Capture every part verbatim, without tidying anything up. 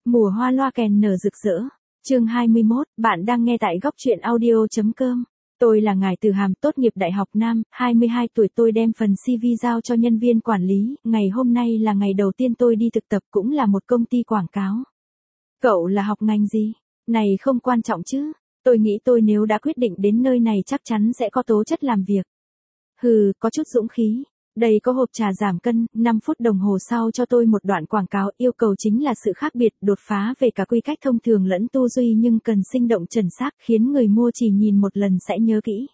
Mùa hoa loa kèn nở rực rỡ. Chương hai mươi mốt, bạn đang nghe tại góc truyện audio.com. Tôi là Ngải Từ Hàm, tốt nghiệp Đại học Nam, hai mươi hai tuổi. Tôi đem phần xê vê giao cho nhân viên quản lý. Ngày hôm nay là ngày đầu tiên tôi đi thực tập, cũng là một công ty quảng cáo. Cậu là học ngành gì? Này không quan trọng chứ. Tôi nghĩ tôi nếu đã quyết định đến nơi này chắc chắn sẽ có tố chất làm việc. Hừ, có chút dũng khí. Đây có hộp trà giảm cân, năm phút đồng hồ sau cho tôi một đoạn quảng cáo, yêu cầu chính là sự khác biệt, đột phá về cả quy cách thông thường lẫn tu duy nhưng cần sinh động chuẩn xác, khiến người mua chỉ nhìn một lần sẽ nhớ kỹ.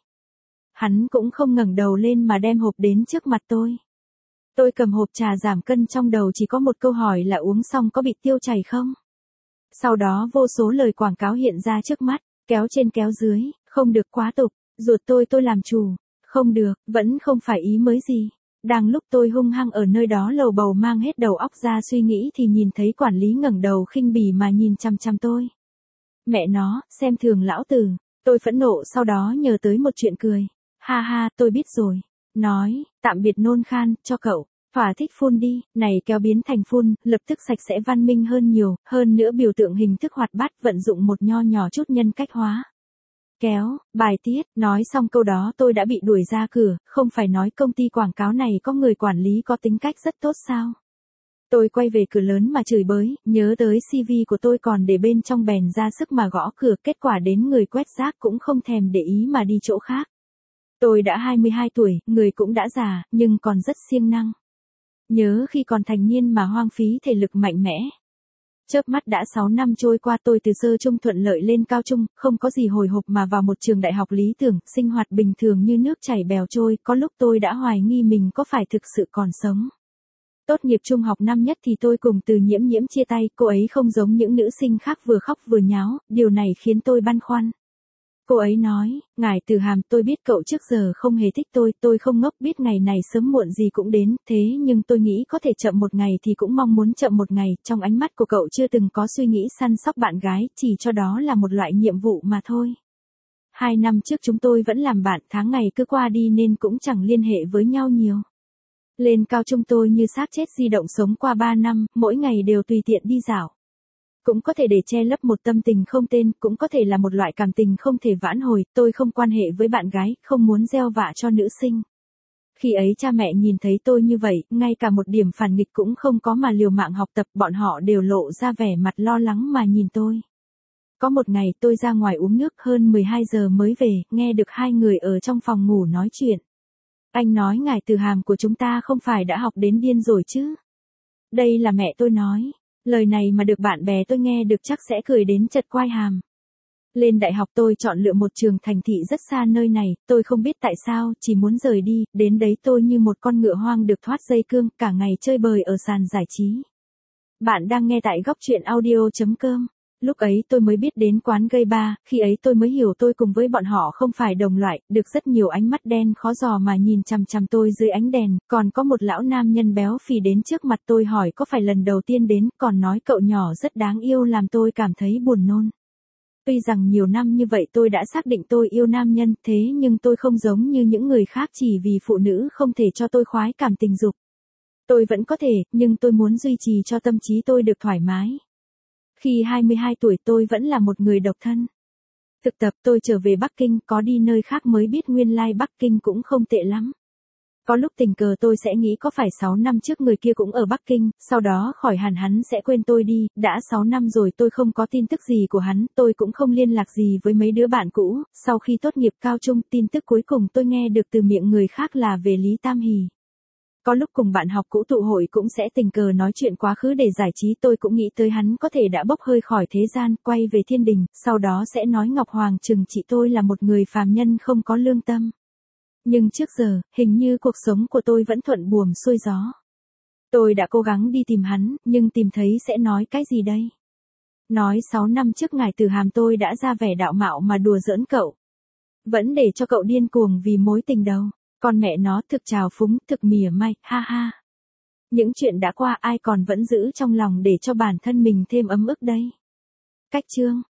Hắn cũng không ngẩng đầu lên mà đem hộp đến trước mặt tôi. Tôi cầm hộp trà giảm cân, trong đầu chỉ có một câu hỏi là uống xong có bị tiêu chảy không? Sau đó vô số lời quảng cáo hiện ra trước mắt, kéo trên kéo dưới, không được quá tục, ruột tôi tôi làm chủ, không được, vẫn không phải ý mới gì. Đang lúc tôi hung hăng ở nơi đó lầu bầu mang hết đầu óc ra suy nghĩ thì nhìn thấy quản lý ngẩng đầu khinh bỉ mà nhìn chằm chằm tôi. Mẹ nó, xem thường lão tử. Tôi phẫn nộ, sau đó nhớ tới một chuyện cười. Ha ha, tôi biết rồi. Nói, tạm biệt nôn khan, cho cậu. Thỏa thích phun đi, này kéo biến thành phun, lập tức sạch sẽ văn minh hơn nhiều, hơn nữa biểu tượng hình thức hoạt bát, vận dụng một nho nhỏ chút nhân cách hóa. Kéo, bài tiết, nói xong câu đó tôi đã bị đuổi ra cửa, không phải nói công ty quảng cáo này có người quản lý có tính cách rất tốt sao? Tôi quay về cửa lớn mà chửi bới, nhớ tới xê vê của tôi còn để bên trong bèn ra sức mà gõ cửa, kết quả đến người quét rác cũng không thèm để ý mà đi chỗ khác. Tôi đã hai mươi hai tuổi, người cũng đã già, nhưng còn rất siêng năng. Nhớ khi còn thành niên mà hoang phí thể lực mạnh mẽ. Chớp mắt đã sáu năm trôi qua, tôi từ sơ trung thuận lợi lên cao trung, không có gì hồi hộp mà vào một trường đại học lý tưởng, sinh hoạt bình thường như nước chảy bèo trôi, có lúc tôi đã hoài nghi mình có phải thực sự còn sống. Tốt nghiệp trung học năm nhất thì tôi cùng Từ Nhiễm Nhiễm chia tay, cô ấy không giống những nữ sinh khác vừa khóc vừa nháo, điều này khiến tôi băn khoăn. Cô ấy nói, Ngải Từ Hàm, tôi biết cậu trước giờ không hề thích tôi, tôi không ngốc, biết ngày này sớm muộn gì cũng đến, thế nhưng tôi nghĩ có thể chậm một ngày thì cũng mong muốn chậm một ngày, trong ánh mắt của cậu chưa từng có suy nghĩ săn sóc bạn gái, chỉ cho đó là một loại nhiệm vụ mà thôi. Hai năm trước chúng tôi vẫn làm bạn, tháng ngày cứ qua đi nên cũng chẳng liên hệ với nhau nhiều. Lên cao trung tôi như xác chết di động sống qua ba năm, mỗi ngày đều tùy tiện đi dạo. Cũng có thể để che lấp một tâm tình không tên, cũng có thể là một loại cảm tình không thể vãn hồi, tôi không quan hệ với bạn gái, không muốn gieo vạ cho nữ sinh. Khi ấy cha mẹ nhìn thấy tôi như vậy, ngay cả một điểm phản nghịch cũng không có mà liều mạng học tập, bọn họ đều lộ ra vẻ mặt lo lắng mà nhìn tôi. Có một ngày tôi ra ngoài uống nước, hơn mười hai giờ mới về, nghe được hai người ở trong phòng ngủ nói chuyện. Anh nói Ngải Từ Hàm của chúng ta không phải đã học đến điên rồi chứ? Đây là mẹ tôi nói. Lời này mà được bạn bè tôi nghe được chắc sẽ cười đến chật quai hàm. Lên đại học tôi chọn lựa một trường thành thị rất xa nơi này, tôi không biết tại sao, chỉ muốn rời đi, đến đấy tôi như một con ngựa hoang được thoát dây cương, cả ngày chơi bời ở sàn giải trí. Bạn đang nghe tại góc truyện audio.com. Lúc ấy tôi mới biết đến quán gay bar, khi ấy tôi mới hiểu tôi cùng với bọn họ không phải đồng loại, được rất nhiều ánh mắt đen khó dò mà nhìn chằm chằm tôi dưới ánh đèn, còn có một lão nam nhân béo phì đến trước mặt tôi hỏi có phải lần đầu tiên đến, còn nói cậu nhỏ rất đáng yêu làm tôi cảm thấy buồn nôn. Tuy rằng nhiều năm như vậy tôi đã xác định tôi yêu nam nhân, thế nhưng tôi không giống như những người khác chỉ vì phụ nữ không thể cho tôi khoái cảm tình dục. Tôi vẫn có thể, nhưng tôi muốn duy trì cho tâm trí tôi được thoải mái. Khi hai mươi hai tuổi tôi vẫn là một người độc thân. Thực tập tôi trở về Bắc Kinh, có đi nơi khác mới biết nguyên lai like Bắc Kinh cũng không tệ lắm. Có lúc tình cờ tôi sẽ nghĩ có phải sáu năm trước người kia cũng ở Bắc Kinh, sau đó khỏi hẳn hắn sẽ quên tôi đi, đã sáu năm rồi tôi không có tin tức gì của hắn, tôi cũng không liên lạc gì với mấy đứa bạn cũ, sau khi tốt nghiệp cao trung tin tức cuối cùng tôi nghe được từ miệng người khác là về Lý Tam Hỷ. Có lúc cùng bạn học cũ tụ hội cũng sẽ tình cờ nói chuyện quá khứ để giải trí, tôi cũng nghĩ tới hắn có thể đã bốc hơi khỏi thế gian, quay về thiên đình, sau đó sẽ nói Ngọc Hoàng trừng trị tôi là một người phàm nhân không có lương tâm. Nhưng trước giờ, hình như cuộc sống của tôi vẫn thuận buồm xuôi gió. Tôi đã cố gắng đi tìm hắn, nhưng tìm thấy sẽ nói cái gì đây? Nói sáu năm trước Ngải Từ Hàm tôi đã ra vẻ đạo mạo mà đùa giỡn cậu. Vẫn để cho cậu điên cuồng vì mối tình đầu. Con mẹ nó, thực trào phúng, thực mỉa mai, ha ha. Những chuyện đã qua ai còn vẫn giữ trong lòng để cho bản thân mình thêm ấm ức đây. Cách chương.